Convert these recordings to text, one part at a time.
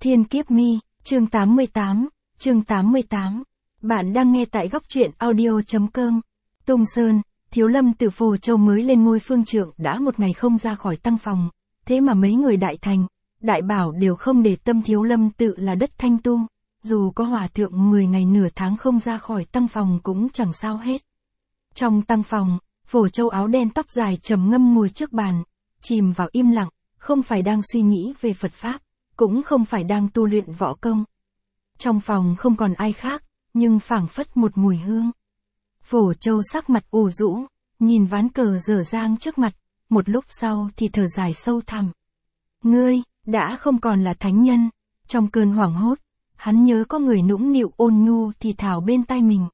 Thiên Kiếp Mi, chương 88. Bạn đang nghe tại góc truyện audio.com. Tung Sơn, Thiếu Lâm từ Phổ Châu mới lên ngôi phương trượng đã một ngày không ra khỏi tăng phòng, thế mà mấy người đại thành, đại bảo đều không để tâm Thiếu Lâm tự là đất thanh tu, dù có hòa thượng 10 ngày nửa tháng không ra khỏi tăng phòng cũng chẳng sao hết. Trong tăng phòng, Phổ Châu áo đen tóc dài trầm ngâm ngồi trước bàn, chìm vào im lặng, không phải đang suy nghĩ về Phật Pháp, cũng không phải đang tu luyện võ công. Trong phòng không còn ai khác, nhưng phảng phất một mùi hương. Phổ Châu sắc mặt ủ rũ, nhìn ván cờ dở dang trước mặt, một lúc sau thì thở dài sâu thẳm. Ngươi, đã không còn là thánh nhân. Trong cơn hoảng hốt, hắn nhớ có người nũng nịu ôn nhu thì thào bên tai mình.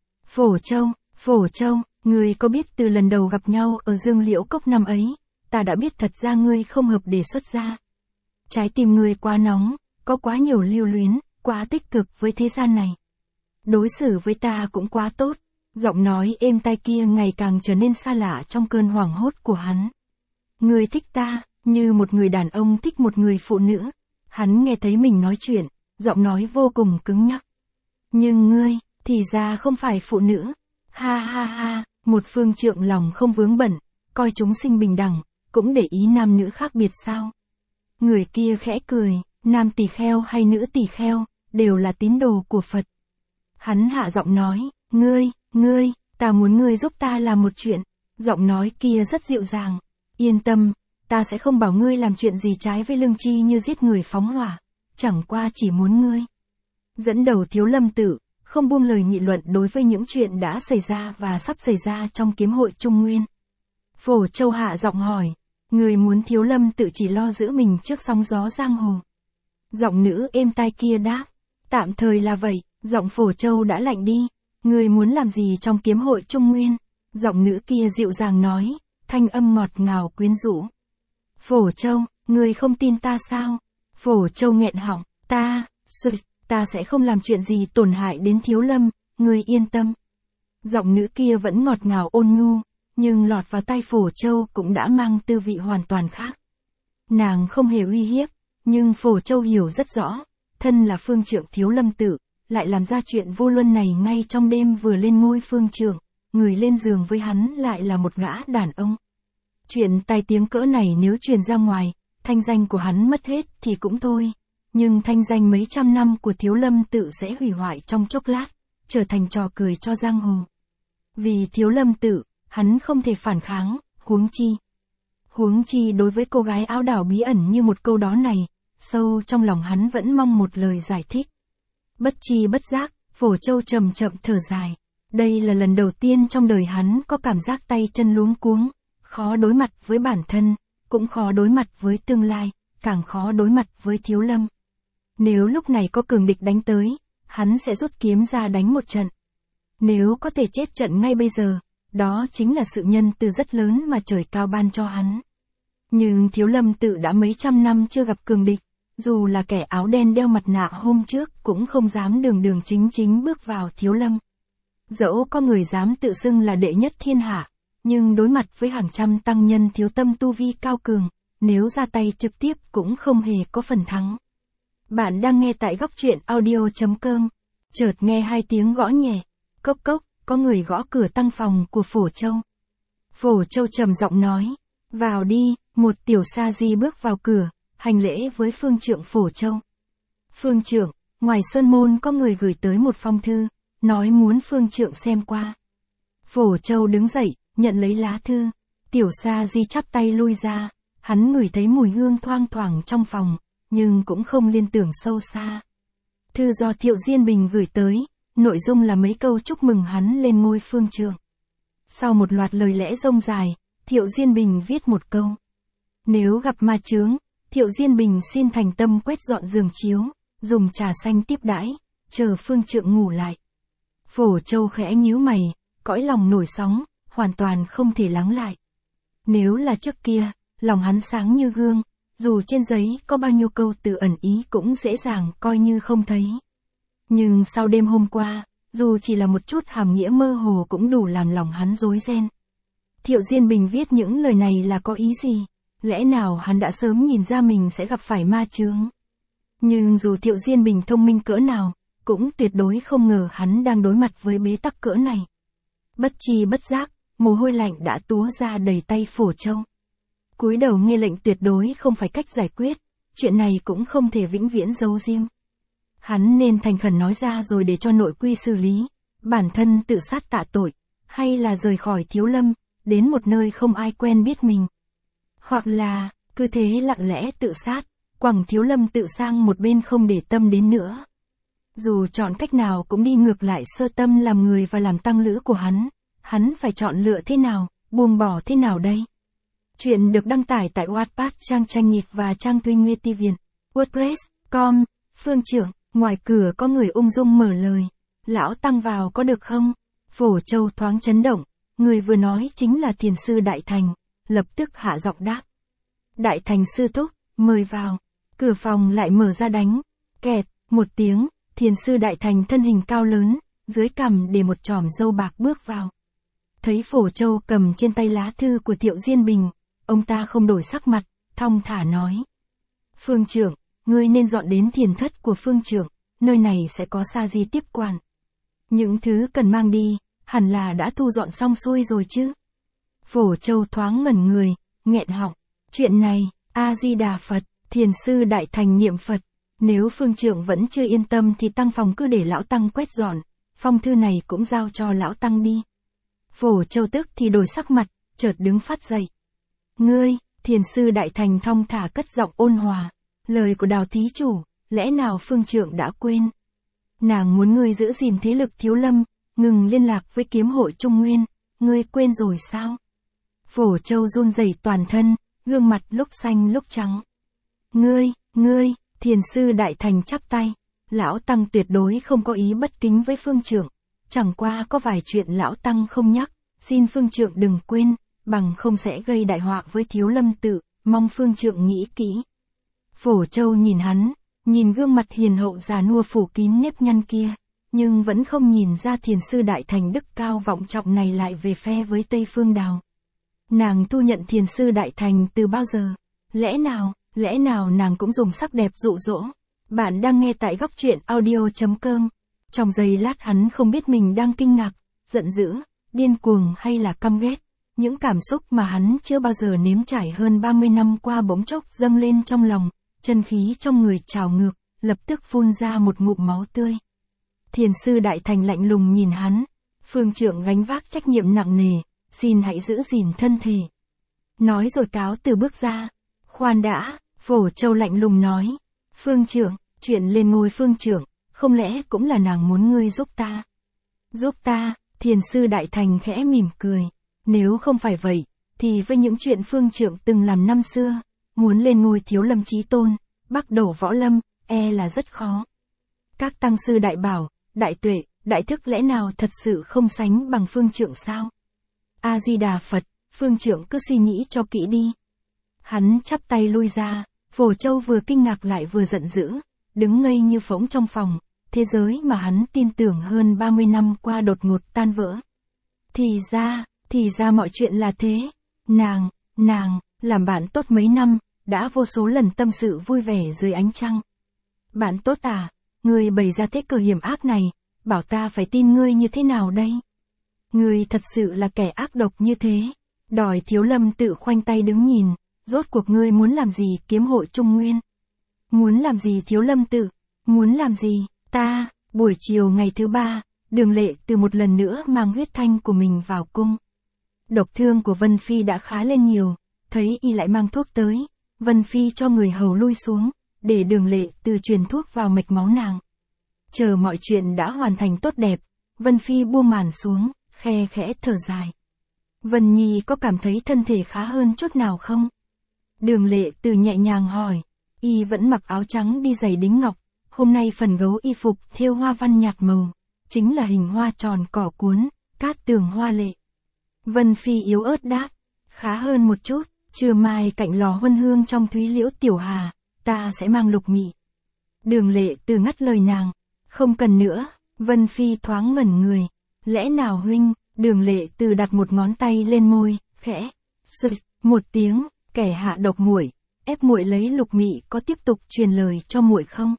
Phổ Châu, ngươi có biết từ lần đầu gặp nhau ở Dương Liễu Cốc năm ấy, ta đã biết thật ra ngươi không hợp để xuất gia. Trái tim ngươi quá nóng, có quá nhiều lưu luyến, quá tích cực với thế gian này. Đối xử với ta cũng quá tốt. Giọng nói êm tai kia ngày càng trở nên xa lạ trong cơn hoảng hốt của hắn. Ngươi thích ta, như một người đàn ông thích một người phụ nữ. Hắn nghe thấy mình nói chuyện, giọng nói vô cùng cứng nhắc. Nhưng ngươi, thì ra không phải phụ nữ. Ha, một phương trượng lòng không vướng bận, coi chúng sinh bình đẳng, cũng để ý nam nữ khác biệt sao? Người kia khẽ cười, nam tỳ kheo hay nữ tỳ kheo, đều là tín đồ của Phật. Hắn hạ giọng nói, ngươi, ta muốn ngươi giúp ta làm một chuyện. Giọng nói kia rất dịu dàng. Yên tâm, ta sẽ không bảo ngươi làm chuyện gì trái với lương tri như giết người phóng hỏa. Chẳng qua chỉ muốn ngươi dẫn đầu Thiếu Lâm tự, không buông lời nghị luận đối với những chuyện đã xảy ra và sắp xảy ra trong kiếm hội Trung Nguyên. Phổ Châu hạ giọng hỏi, người muốn Thiếu Lâm tự chỉ lo giữ mình trước sóng gió giang hồ. Giọng nữ êm tai kia đáp, tạm thời là vậy. Giọng Phổ Châu đã lạnh đi. Người muốn làm gì trong kiếm hội Trung Nguyên? Giọng nữ kia dịu dàng nói, thanh âm ngọt ngào quyến rũ. Phổ Châu, người không tin ta sao? Phổ Châu nghẹn họng, ta sẽ không làm chuyện gì tổn hại đến Thiếu Lâm, người yên tâm. Giọng nữ kia vẫn ngọt ngào ôn nhu, nhưng lọt vào tai Phổ Châu cũng đã mang tư vị hoàn toàn khác. Nàng không hề uy hiếp, nhưng Phổ Châu hiểu rất rõ, thân là phương trượng Thiếu Lâm tự, lại làm ra chuyện vô luân này ngay trong đêm vừa lên ngôi phương trượng, người lên giường với hắn lại là một gã đàn ông. Chuyện tai tiếng cỡ này nếu truyền ra ngoài, thanh danh của hắn mất hết thì cũng thôi, nhưng thanh danh mấy trăm năm của Thiếu Lâm tự sẽ hủy hoại trong chốc lát, trở thành trò cười cho giang hồ. Vì Thiếu Lâm tự, hắn không thể phản kháng, huống chi đối với cô gái áo đảo bí ẩn như một câu đó này, sâu trong lòng hắn vẫn mong một lời giải thích. Bất chi bất giác, Phổ Châu chậm chậm thở dài. Đây là lần đầu tiên trong đời hắn có cảm giác tay chân luống cuống, khó đối mặt với bản thân, cũng khó đối mặt với tương lai, càng khó đối mặt với Thiếu Lâm. Nếu lúc này có cường địch đánh tới, hắn sẽ rút kiếm ra đánh một trận. Nếu có thể chết trận ngay bây giờ, đó chính là sự nhân từ rất lớn mà trời cao ban cho hắn. Nhưng Thiếu Lâm tự đã mấy trăm năm chưa gặp cường địch. Dù là kẻ áo đen đeo mặt nạ hôm trước cũng không dám đường chính bước vào Thiếu Lâm. Dẫu có người dám tự xưng là đệ nhất thiên hạ, nhưng đối mặt với hàng trăm tăng nhân thiếu tâm tu vi cao cường, nếu ra tay trực tiếp cũng không hề có phần thắng. Bạn đang nghe tại góc truyện audio.com. Chợt nghe hai tiếng gõ nhẹ, cốc cốc, có người gõ cửa tăng phòng của Phổ Châu. Phổ Châu trầm giọng nói, vào đi. Một tiểu sa di bước vào cửa, hành lễ với phương trượng Phổ Châu. Phương trượng, ngoài sơn môn có người gửi tới một phong thư, nói muốn phương trượng xem qua. Phổ Châu đứng dậy, nhận lấy lá thư. Tiểu sa di chắp tay lui ra, hắn ngửi thấy mùi hương thoang thoảng trong phòng, nhưng cũng không liên tưởng sâu xa. Thư do Thiệu Diên Bình gửi tới, nội dung là mấy câu chúc mừng hắn lên ngôi phương trượng. Sau một loạt lời lẽ rông dài, Thiệu Diên Bình viết một câu. Nếu gặp ma chướng, Thiệu Diên Bình xin thành tâm quét dọn giường chiếu, dùng trà xanh tiếp đãi, chờ phương trượng ngủ lại. Phổ Châu khẽ nhíu mày, cõi lòng nổi sóng, hoàn toàn không thể lắng lại. Nếu là trước kia, lòng hắn sáng như gương, dù trên giấy có bao nhiêu câu từ ẩn ý cũng dễ dàng coi như không thấy. Nhưng sau đêm hôm qua, dù chỉ là một chút hàm nghĩa mơ hồ cũng đủ làm lòng hắn rối ren. Thiệu Diên Bình viết những lời này là có ý gì? Lẽ nào hắn đã sớm nhìn ra mình sẽ gặp phải ma chướng? Nhưng dù Thiệu Diên Bình thông minh cỡ nào, cũng tuyệt đối không ngờ hắn đang đối mặt với bế tắc cỡ này. Bất chi bất giác, mồ hôi lạnh đã túa ra đầy tay Phổ Châu. Cúi đầu nghe lệnh tuyệt đối không phải cách giải quyết, chuyện này cũng không thể vĩnh viễn giấu diêm. Hắn nên thành khẩn nói ra rồi để cho nội quy xử lý, bản thân tự sát tạ tội, hay là rời khỏi Thiếu Lâm, đến một nơi không ai quen biết mình. Hoặc là, cứ thế lặng lẽ tự sát, quẳng Thiếu Lâm tự sang một bên không để tâm đến nữa. Dù chọn cách nào cũng đi ngược lại sơ tâm làm người và làm tăng lữ của hắn phải chọn lựa thế nào, buông bỏ thế nào đây? Chuyện được đăng tải tại Wattpad trang tranh nhịp và trang Thuy Nguy Viên, WordPress.com. Phương trưởng, ngoài cửa có người ung dung mở lời. Lão tăng vào có được không? Phổ Châu thoáng chấn động, người vừa nói chính là thiền sư Đại Thành, lập tức hạ giọng đáp. Đại Thành sư thúc, mời vào. Cửa phòng lại mở ra đánh. Kẹt, một tiếng, thiền sư Đại Thành thân hình cao lớn, dưới cằm để một chòm râu bạc bước vào. Thấy Phổ Châu cầm trên tay lá thư của Thiệu Diên Bình, ông ta không đổi sắc mặt, thong thả nói. Phương trưởng, ngươi nên dọn đến thiền thất của phương trưởng, nơi này sẽ có Sa Di tiếp quản. Những thứ cần mang đi, hẳn là đã thu dọn xong xuôi rồi chứ. Phổ Châu thoáng ngẩn người, nghẹn họng. Chuyện này, A-di-đà Phật, thiền sư Đại Thành niệm Phật. Nếu phương trưởng vẫn chưa yên tâm thì tăng phòng cứ để lão tăng quét dọn, phong thư này cũng giao cho lão tăng đi. Phổ Châu tức thì đổi sắc mặt, chợt đứng phát dậy. Ngươi, thiền sư Đại Thành thong thả cất giọng ôn hòa. Lời của Đào thí chủ, lẽ nào phương trưởng đã quên? Nàng muốn ngươi giữ gìn thế lực Thiếu Lâm, ngừng liên lạc với kiếm hội Trung Nguyên, ngươi quên rồi sao? Phổ Châu run rẩy toàn thân, gương mặt lúc xanh lúc trắng. Ngươi, thiền sư Đại Thành chắp tay. Lão tăng tuyệt đối không có ý bất kính với phương trưởng. Chẳng qua có vài chuyện lão tăng không nhắc, xin phương trưởng đừng quên, bằng không sẽ gây đại họa với Thiếu Lâm tự, mong phương trưởng nghĩ kỹ. Phổ Châu nhìn hắn, nhìn gương mặt hiền hậu già nua phủ kín nếp nhăn kia, nhưng vẫn không nhìn ra thiền sư Đại Thành đức cao vọng trọng này lại về phe với Tây Phương Đào. Nàng thu nhận thiền sư Đại Thành từ bao giờ? Lẽ nào nàng cũng dùng sắc đẹp dụ dỗ? Bạn đang nghe tại góc truyện audio.com. Trong giây lát hắn không biết mình đang kinh ngạc, giận dữ, điên cuồng hay là căm ghét. Những cảm xúc mà hắn chưa bao giờ nếm trải hơn 30 năm qua bỗng chốc dâng lên trong lòng, chân khí trong người trào ngược, lập tức phun ra một ngụm máu tươi. Thiền sư Đại Thành lạnh lùng nhìn hắn, phương trưởng gánh vác trách nhiệm nặng nề, xin hãy giữ gìn thân thể. Nói rồi cáo từ bước ra. Khoan đã, Phổ Châu lạnh lùng nói. Phương trưởng, chuyện lên ngôi phương trưởng, không lẽ cũng là nàng muốn ngươi giúp ta? Giúp ta, thiền sư Đại Thành khẽ mỉm cười. Nếu không phải vậy, thì với những chuyện phương trưởng từng làm năm xưa, muốn lên ngôi Thiếu Lâm chí tôn, bắc đổ võ lâm, là rất khó. Các tăng sư đại bảo, đại tuệ, đại thức lẽ nào thật sự không sánh bằng phương trưởng sao? A-di-đà Phật, phương trưởng cứ suy nghĩ cho kỹ đi. Hắn chắp tay lui ra, Phổ Châu vừa kinh ngạc lại vừa giận dữ, đứng ngây như phỗng trong phòng, thế giới mà hắn tin tưởng hơn 30 năm qua đột ngột tan vỡ. Thì ra mọi chuyện là thế. Nàng, làm bạn tốt mấy năm, đã vô số lần tâm sự vui vẻ dưới ánh trăng. Bạn tốt à, ngươi bày ra thế cờ hiểm ác này, bảo ta phải tin ngươi như thế nào đây? Ngươi thật sự là kẻ ác độc như thế, đòi Thiếu Lâm tự khoanh tay đứng nhìn, rốt cuộc ngươi muốn làm gì kiếm hội Trung Nguyên? Muốn làm gì Thiếu Lâm tự? Muốn làm gì? Ta, buổi chiều ngày thứ 3, Đường Lệ từ một lần nữa mang huyết thanh của mình vào cung. Độc thương của Vân Phi đã khá lên nhiều, thấy y lại mang thuốc tới, Vân Phi cho người hầu lui xuống, để Đường Lệ từ truyền thuốc vào mạch máu nàng. Chờ mọi chuyện đã hoàn thành tốt đẹp, Vân Phi buông màn xuống, khe khẽ thở dài. Vân Nhi có cảm thấy thân thể khá hơn chút nào không? Đường Lệ từ nhẹ nhàng hỏi, y vẫn mặc áo trắng đi giày đính ngọc, hôm nay phần gấu y phục thêu hoa văn nhạt màu, chính là hình hoa tròn cỏ cuốn, cát tường hoa lệ. Vân Phi yếu ớt đáp, khá hơn một chút, trưa mai cạnh lò huân hương trong Thúy Liễu Tiểu Hà, ta sẽ mang lục mị. Đường Lệ từ ngắt lời nàng, không cần nữa. Vân Phi thoáng ngẩn người, lẽ nào huynh? Đường Lệ từ đặt một ngón tay lên môi, khẽ, sụt, một tiếng, kẻ hạ độc muội, ép muội lấy Lục Mị có tiếp tục truyền lời cho muội không?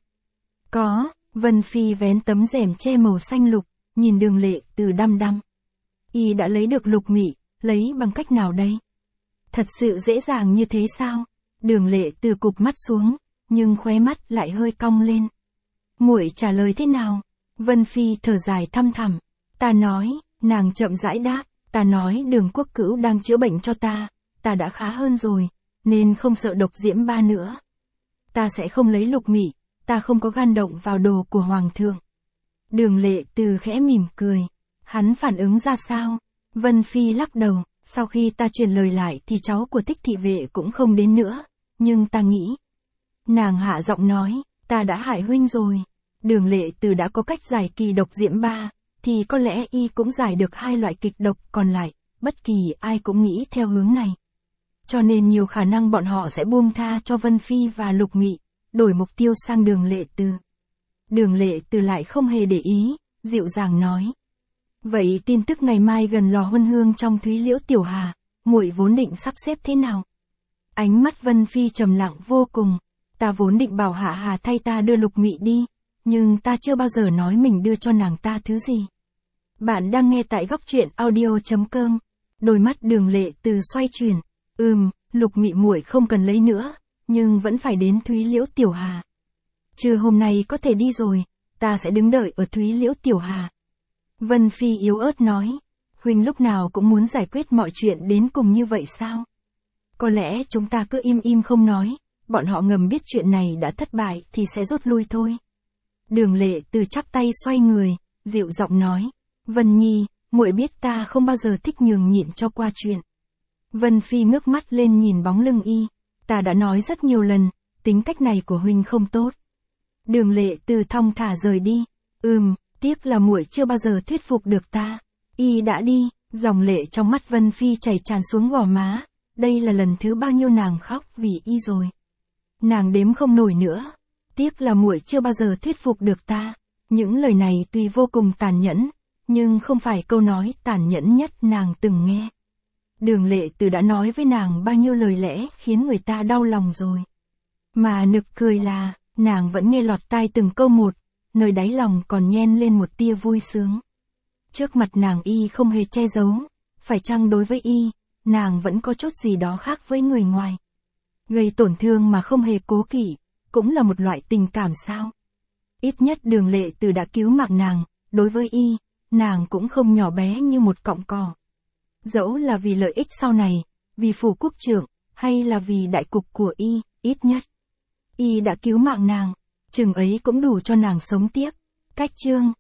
Có, Vân Phi vén tấm rèm che màu xanh lục, nhìn Đường Lệ Từ đăm đăm. Y đã lấy được Lục Mị, lấy bằng cách nào đây? Thật sự dễ dàng như thế sao? Đường Lệ Từ cụp mắt xuống, nhưng khóe mắt lại hơi cong lên. Muội trả lời thế nào? Vân Phi thở dài thăm thẳm. Ta nói, nàng chậm rãi đáp, ta nói Đường Quốc Cữu đang chữa bệnh cho ta đã khá hơn rồi, nên không sợ độc diễm ba nữa. Ta sẽ không lấy Lục Mị, ta không có gan động vào đồ của Hoàng thượng. Đường Lệ Từ khẽ mỉm cười. Hắn phản ứng ra sao? Vân Phi lắc đầu, sau khi ta truyền lời lại thì cháu của Tích thị vệ cũng không đến nữa, nhưng ta nghĩ. Nàng hạ giọng nói, ta đã hại huynh rồi. Đường Lệ Từ đã có cách giải kỳ độc diễm ba, thì có lẽ y cũng giải được 2 loại kịch độc còn lại, bất kỳ ai cũng nghĩ theo hướng này. Cho nên nhiều khả năng bọn họ sẽ buông tha cho Vân Phi và Lục Mị, đổi mục tiêu sang Đường Lệ Từ. Đường Lệ Từ lại không hề để ý, dịu dàng nói. Vậy tin tức ngày mai gần lò huân hương trong Thúy Liễu Tiểu Hà, muội vốn định sắp xếp thế nào? Ánh mắt Vân Phi trầm lặng vô cùng. Ta vốn định bảo Hạ Hà thay ta đưa Lục Mị đi, nhưng ta chưa bao giờ nói mình đưa cho nàng ta thứ gì. Bạn đang nghe tại góc truyện audio.com. Đôi mắt Đường Lệ Từ xoay chuyển. Lục Mị muội không cần lấy nữa, nhưng vẫn phải đến Thúy Liễu Tiểu Hà. Trưa hôm nay có thể đi rồi, ta sẽ đứng đợi ở Thúy Liễu Tiểu Hà. Vân Phi yếu ớt nói, huynh lúc nào cũng muốn giải quyết mọi chuyện đến cùng như vậy sao? Có lẽ chúng ta cứ im im không nói, bọn họ ngầm biết chuyện này đã thất bại thì sẽ rút lui thôi. Đường Lệ Từ chắp tay xoay người, dịu giọng nói, Vân Nhi, muội biết ta không bao giờ thích nhường nhịn cho qua chuyện. Vân Phi ngước mắt lên nhìn bóng lưng y, ta đã nói rất nhiều lần, tính cách này của huynh không tốt. Đường Lệ Từ thong thả rời đi. Tiếc là muội chưa bao giờ thuyết phục được ta. Y đã đi, dòng lệ trong mắt Vân Phi chảy tràn xuống gò má. Đây là lần thứ bao nhiêu nàng khóc vì y rồi. Nàng đếm không nổi nữa. Tiếc là muội chưa bao giờ thuyết phục được ta. Những lời này tuy vô cùng tàn nhẫn, nhưng không phải câu nói tàn nhẫn nhất nàng từng nghe. Đường Lệ Từ đã nói với nàng bao nhiêu lời lẽ khiến người ta đau lòng rồi. Mà nực cười là, nàng vẫn nghe lọt tai từng câu một, nơi đáy lòng còn nhen lên một tia vui sướng. Trước mặt nàng y không hề che giấu, phải chăng đối với y, nàng vẫn có chút gì đó khác với người ngoài. Gây tổn thương mà không hề cố kỵ, cũng là một loại tình cảm sao? Ít nhất Đường Lệ Từ đã cứu mạng nàng, đối với y, nàng cũng không nhỏ bé như một cọng cỏ. Dẫu là vì lợi ích sau này, vì phủ quốc trưởng, hay là vì đại cục của y, ít nhất y đã cứu mạng nàng, chừng ấy cũng đủ cho nàng sống tiếp. Cách chương